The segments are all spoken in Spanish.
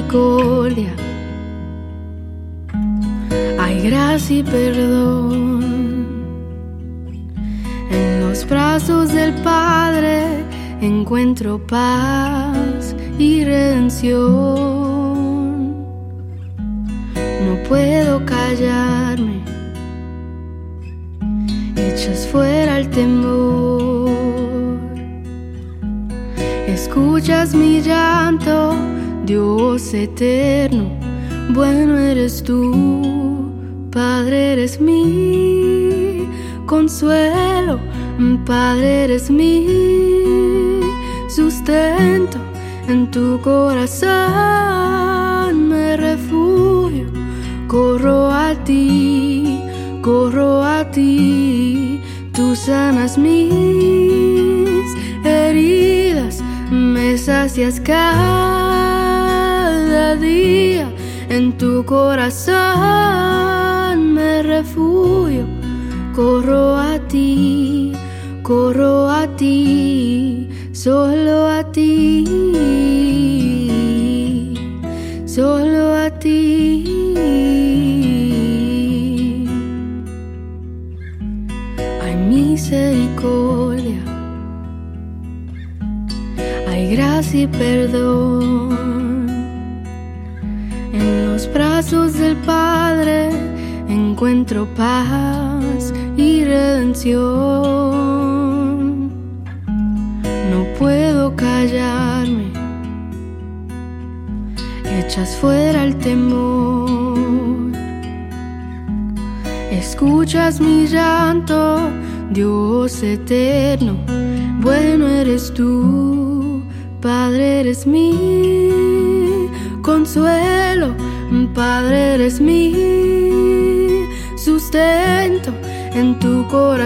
misericordia, hay gracia y perdón. En los brazos del Padre encuentro paz y redención. No puedo callarme, echas fuera el temor. Escuchas mi llanto, Dios eterno, bueno eres tú, Padre eres mi consuelo, Padre eres mi sustento, en tu corazón me refugio, corro a ti, tú sanas mis heridas, me sacias cada día, en tu corazón me refugio, corro a ti, solo a ti, solo a ti. Hay misericordia, hay gracia y perdón. En los brazos del Padre encuentro paz y redención. No puedo callarme, echas fuera el temor. Escuchas mi llanto, Dios eterno, bueno eres tú, Padre eres mi consuelo, Padre eres mi sustento, en tu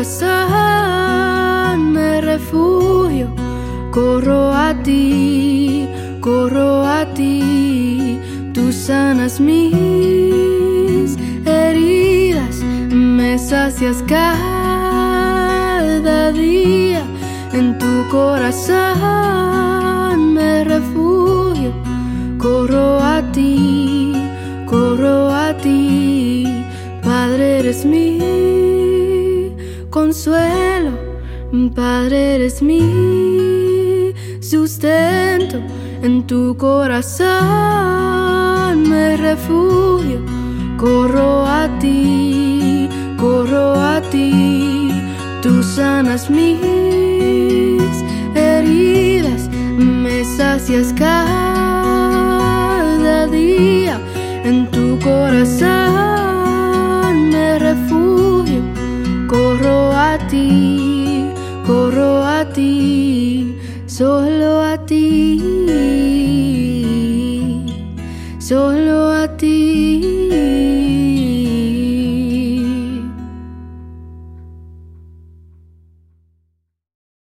corazón me refugio, corro a ti, tú sanas mis heridas, me sacias cada día, en tu corazón me refugio, corro a ti, Padre eres mi consuelo, Padre eres mi sustento, en tu corazón me refugio, corro a ti, tú sanas mis heridas, me sacias cada día, en tu corazón me refugio, corro a ti, solo a ti, solo a ti.